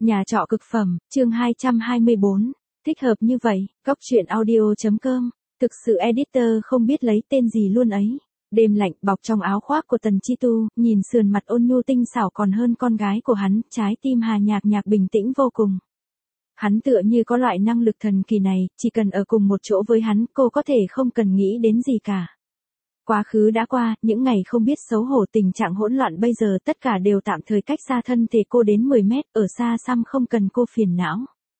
Nhà trọ cực phẩm, chương 224. Thích hợp như vậy, Cóc truyện audio.com. Thực sự editor không biết lấy tên gì luôn ấy. Đêm lạnh bọc trong áo khoác của Tần Chi Tu, nhìn sườn mặt ôn nhu tinh xảo còn hơn con gái của hắn, trái tim Hà Nhạc Nhạc bình tĩnh vô cùng. Hắn tựa như có loại năng lực thần kỳ này, chỉ cần ở cùng một chỗ với hắn, cô có thể không cần nghĩ đến gì cả. Quá khứ đã qua, những ngày không biết xấu hổ, tình trạng hỗn loạn bây giờ tất cả đều tạm thời cách xa thân thể cô đến 10 mét, ở xa xăm không cần cô phiền não.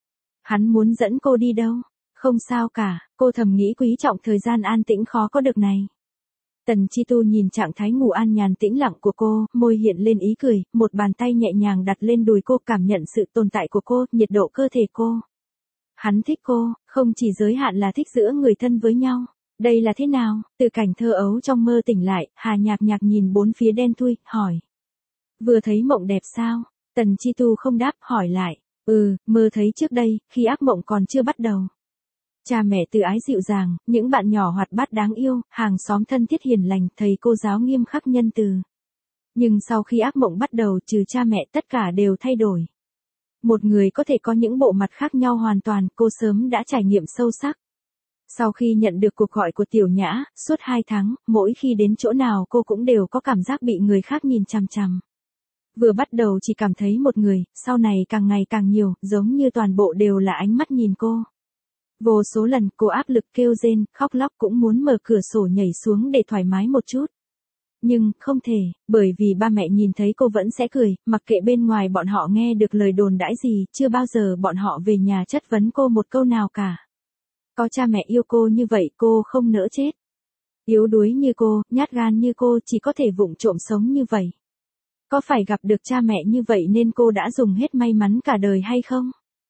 Hắn muốn dẫn cô đi đâu? Không sao cả, cô thầm nghĩ quý trọng thời gian an tĩnh khó có được này. Tần Chi Tu nhìn trạng thái ngủ an nhàn tĩnh lặng của cô, môi hiện lên ý cười, một bàn tay nhẹ nhàng đặt lên đùi cô, cảm nhận sự tồn tại của cô, nhiệt độ cơ thể cô. Hắn thích cô, không chỉ giới hạn là thích giữa người thân với nhau. Đây là thế nào? Từ cảnh thơ ấu trong mơ tỉnh lại, Hà Nhạc Nhạc nhìn bốn phía đen thui, hỏi. Vừa thấy mộng đẹp sao? Tần Chi Tu không đáp, hỏi lại. Mơ thấy trước đây, khi ác mộng còn chưa bắt đầu. Cha mẹ từ ái dịu dàng, những bạn nhỏ hoạt bát đáng yêu, hàng xóm thân thiết hiền lành, thầy cô giáo nghiêm khắc nhân từ. Nhưng sau khi ác mộng bắt đầu, trừ cha mẹ tất cả đều thay đổi. Một người có thể có những bộ mặt khác nhau hoàn toàn, cô sớm đã trải nghiệm sâu sắc. Sau khi nhận được cuộc gọi của Tiểu Nhã, suốt 2 tháng, mỗi khi đến chỗ nào cô cũng đều có cảm giác bị người khác nhìn chằm chằm. Vừa bắt đầu chỉ cảm thấy một người, sau này càng ngày càng nhiều, giống như toàn bộ đều là ánh mắt nhìn cô. Vô số lần cô áp lực kêu rên, khóc lóc cũng muốn mở cửa sổ nhảy xuống để thoải mái một chút. Nhưng, không thể, bởi vì ba mẹ nhìn thấy cô vẫn sẽ cười, mặc kệ bên ngoài bọn họ nghe được lời đồn đãi gì, chưa bao giờ bọn họ về nhà chất vấn cô một câu nào cả. Có cha mẹ yêu cô như vậy cô không nỡ chết. Yếu đuối như cô, nhát gan như cô chỉ có thể vụng trộm sống như vậy. Có phải gặp được cha mẹ như vậy nên cô đã dùng hết may mắn cả đời hay không?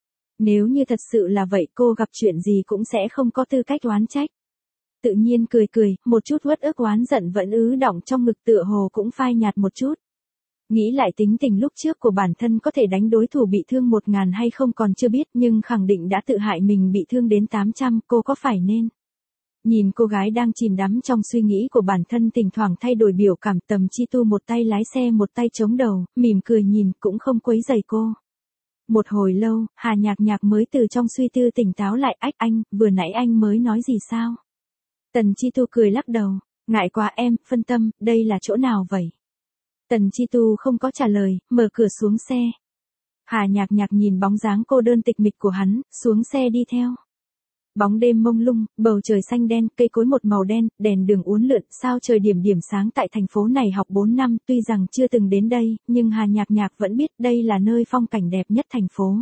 Nếu như thật sự là vậy cô gặp chuyện gì cũng sẽ không có tư cách oán trách. Tự nhiên cười cười, một chút uất ức oán giận vẫn ứ đọng trong ngực tựa hồ cũng phai nhạt một chút. Nghĩ lại tính tình lúc trước của bản thân có thể đánh đối thủ bị thương 1000 hay không còn chưa biết nhưng khẳng định đã tự hại mình bị thương đến 800, cô có phải nên. Nhìn cô gái đang chìm đắm trong suy nghĩ của bản thân thỉnh thoảng thay đổi biểu cảm, Tần Chi Tu một tay lái xe một tay chống đầu, mỉm cười nhìn cũng không quấy rầy cô. Một hồi lâu, Hà Nhạc Nhạc mới từ trong suy tư tỉnh táo lại, anh, vừa nãy anh mới nói gì sao? Tần Chi Tu cười lắc đầu, ngại quá em, phân tâm, đây là chỗ nào vậy? Tần Chi Tu không có trả lời, mở cửa xuống xe. Hà Nhạc Nhạc nhìn bóng dáng cô đơn tịch mịch của hắn, xuống xe đi theo. Bóng đêm mông lung, bầu trời xanh đen, cây cối một màu đen, đèn đường uốn lượn, sao trời điểm điểm sáng tại thành phố này học 4 năm, tuy rằng chưa từng đến đây, nhưng Hà Nhạc Nhạc vẫn biết đây là nơi phong cảnh đẹp nhất thành phố.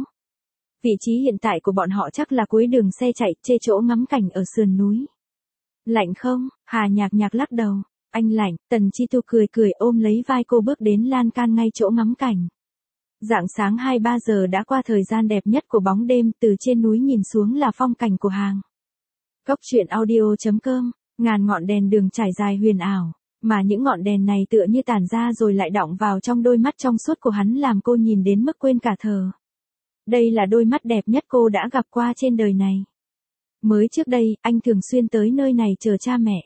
Vị trí hiện tại của bọn họ chắc là cuối đường xe chạy, chê chỗ ngắm cảnh ở sườn núi. Lạnh không? Hà Nhạc Nhạc lắc đầu. Anh lạnh, Tần Chi Tu cười cười ôm lấy vai cô bước đến lan can ngay chỗ ngắm cảnh. Rạng sáng 2-3 giờ đã qua thời gian đẹp nhất của bóng đêm, từ trên núi nhìn xuống là phong cảnh của hàng. Cóc truyện audio.com, ngàn ngọn đèn đường trải dài huyền ảo, mà những ngọn đèn này tựa như tản ra rồi lại đọng vào trong đôi mắt trong suốt của hắn làm cô nhìn đến mức quên cả thở. Đây là đôi mắt đẹp nhất cô đã gặp qua trên đời này. Mới trước đây, anh thường xuyên tới nơi này chờ cha mẹ.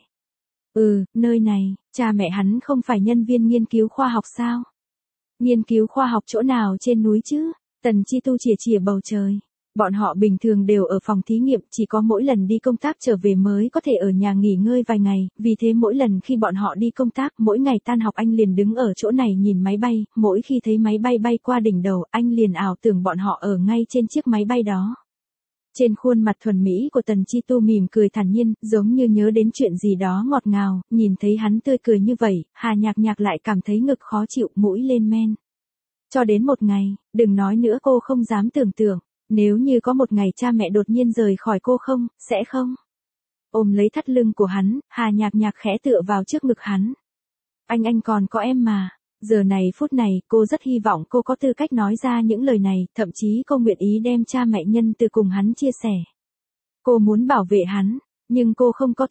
Nơi này, cha mẹ hắn không phải nhân viên nghiên cứu khoa học sao? Nghiên cứu khoa học chỗ nào trên núi chứ? Tần Chi Tu chìa chìa bầu trời. Bọn họ bình thường đều ở phòng thí nghiệm, chỉ có mỗi lần đi công tác trở về mới có thể ở nhà nghỉ ngơi vài ngày, vì thế mỗi lần khi bọn họ đi công tác, mỗi ngày tan học anh liền đứng ở chỗ này nhìn máy bay, mỗi khi thấy máy bay bay qua đỉnh đầu, anh liền ảo tưởng bọn họ ở ngay trên chiếc máy bay đó. Trên khuôn mặt thuần mỹ của Tần Chi Tu mỉm cười thản nhiên, giống như nhớ đến chuyện gì đó ngọt ngào, nhìn thấy hắn tươi cười như vậy, Hà Nhạc Nhạc lại cảm thấy ngực khó chịu, mũi lên men. Cho đến một ngày, đừng nói nữa cô không dám tưởng tượng, nếu như có một ngày cha mẹ đột nhiên rời khỏi cô sẽ không. Ôm lấy thắt lưng của hắn, Hà Nhạc Nhạc khẽ tựa vào trước ngực hắn. Anh còn có em mà. Giờ này phút này, cô rất hy vọng cô có tư cách nói ra những lời này, thậm chí cô nguyện ý đem cha mẹ nhân từ cùng hắn chia sẻ. Cô muốn bảo vệ hắn, nhưng cô không có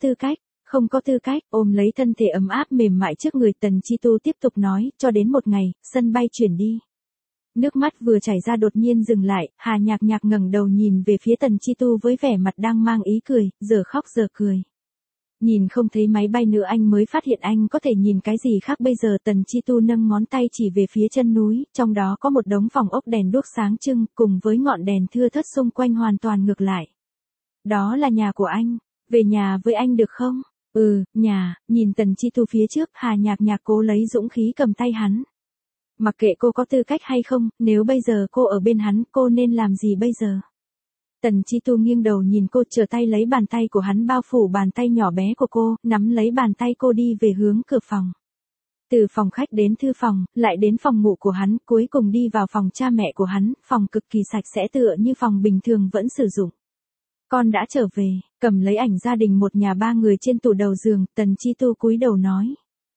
tư cách, ôm lấy thân thể ấm áp mềm mại trước người Tần Chi Tu tiếp tục nói, cho đến một ngày, sân bay chuyển đi. Nước mắt vừa chảy ra đột nhiên dừng lại, Hà Nhạc Nhạc ngẩng đầu nhìn về phía Tần Chi Tu với vẻ mặt đang mang ý cười, giờ khóc giờ cười. Nhìn không thấy máy bay nữa anh mới phát hiện anh có thể nhìn cái gì khác bây giờ. Tần Chi Tu nâng ngón tay chỉ về phía chân núi, trong đó có một đống phòng ốc đèn đuốc sáng trưng, cùng với ngọn đèn thưa thớt xung quanh hoàn toàn ngược lại. Đó là nhà của anh, về nhà với anh được không? Nhà, nhìn Tần Chi Tu phía trước, Hà Nhạc Nhạc cố lấy dũng khí cầm tay hắn. Mặc kệ cô có tư cách hay không, nếu bây giờ cô ở bên hắn, cô nên làm gì bây giờ? Tần Chi Tu nghiêng đầu nhìn cô, trở tay lấy bàn tay của hắn bao phủ bàn tay nhỏ bé của cô, nắm lấy bàn tay cô đi về hướng cửa phòng. Từ phòng khách đến thư phòng, lại đến phòng ngủ của hắn, cuối cùng đi vào phòng cha mẹ của hắn, phòng cực kỳ sạch sẽ tựa như phòng bình thường vẫn sử dụng. Con đã trở về, cầm lấy ảnh gia đình một nhà 3 người trên tủ đầu giường, Tần Chi Tu cúi đầu nói.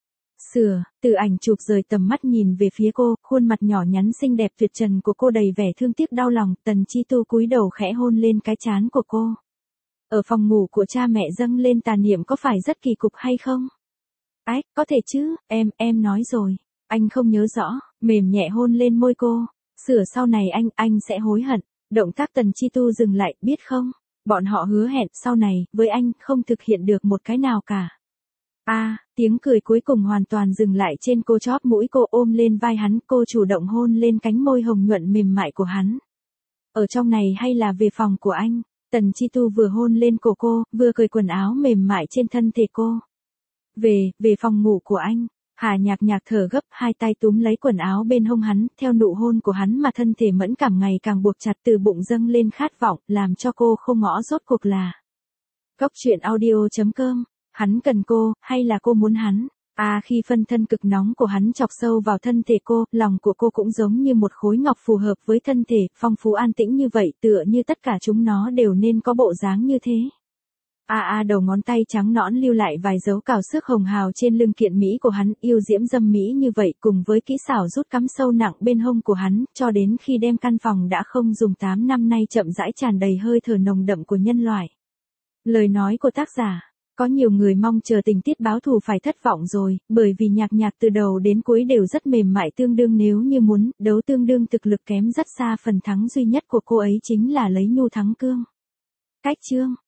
Từ ảnh chụp rời tầm mắt nhìn về phía cô, khuôn mặt nhỏ nhắn xinh đẹp tuyệt trần của cô đầy vẻ thương tiếc đau lòng, Tần Chi Tu cúi đầu khẽ hôn lên cái trán của cô. Ở phòng ngủ của cha mẹ dâng lên tà niệm có phải rất kỳ cục hay không? Ái, có thể chứ, em nói rồi, anh không nhớ rõ, mềm nhẹ hôn lên môi cô. Sau này anh sẽ hối hận. Động tác Tần Chi Tu dừng lại, biết không? Bọn họ hứa hẹn sau này, với anh, không thực hiện được một cái nào cả. Tiếng cười cuối cùng hoàn toàn dừng lại trên cô, chóp mũi cô ôm lên vai hắn, cô chủ động hôn lên cánh môi hồng nhuận mềm mại của hắn. Ở trong này hay là về phòng của anh? Tần Chi Tu vừa hôn lên cổ cô, vừa cởi quần áo mềm mại trên thân thể cô. Về phòng ngủ của anh. Hà Nhạc Nhạc thở gấp, hai tay túm lấy quần áo bên hông hắn, theo nụ hôn của hắn mà thân thể mẫn cảm ngày càng buộc chặt, từ bụng dâng lên khát vọng, làm cho cô không ngõ rốt cuộc là. Goctruyện.audio.com, hắn cần cô, hay là cô muốn hắn? Khi phân thân cực nóng của hắn chọc sâu vào thân thể cô, lòng của cô cũng giống như một khối ngọc phù hợp với thân thể, phong phú an tĩnh như vậy, tựa như tất cả chúng nó đều nên có bộ dáng như thế. Đầu ngón tay trắng nõn lưu lại vài dấu cào xước hồng hào trên lưng kiện mỹ của hắn, yêu diễm dâm mỹ như vậy, cùng với kỹ xảo rút cắm sâu nặng bên hông của hắn, cho đến khi đem căn phòng đã không dùng 8 năm nay chậm rãi tràn đầy hơi thở nồng đậm của nhân loại. Lời nói của tác giả. Có nhiều người mong chờ tình tiết báo thù phải thất vọng rồi, bởi vì Nhạc Nhạc từ đầu đến cuối đều rất mềm mại, tương đương nếu như muốn đấu tương đương thực lực kém rất xa, phần thắng duy nhất của cô ấy chính là lấy nhu thắng cương. Cách chương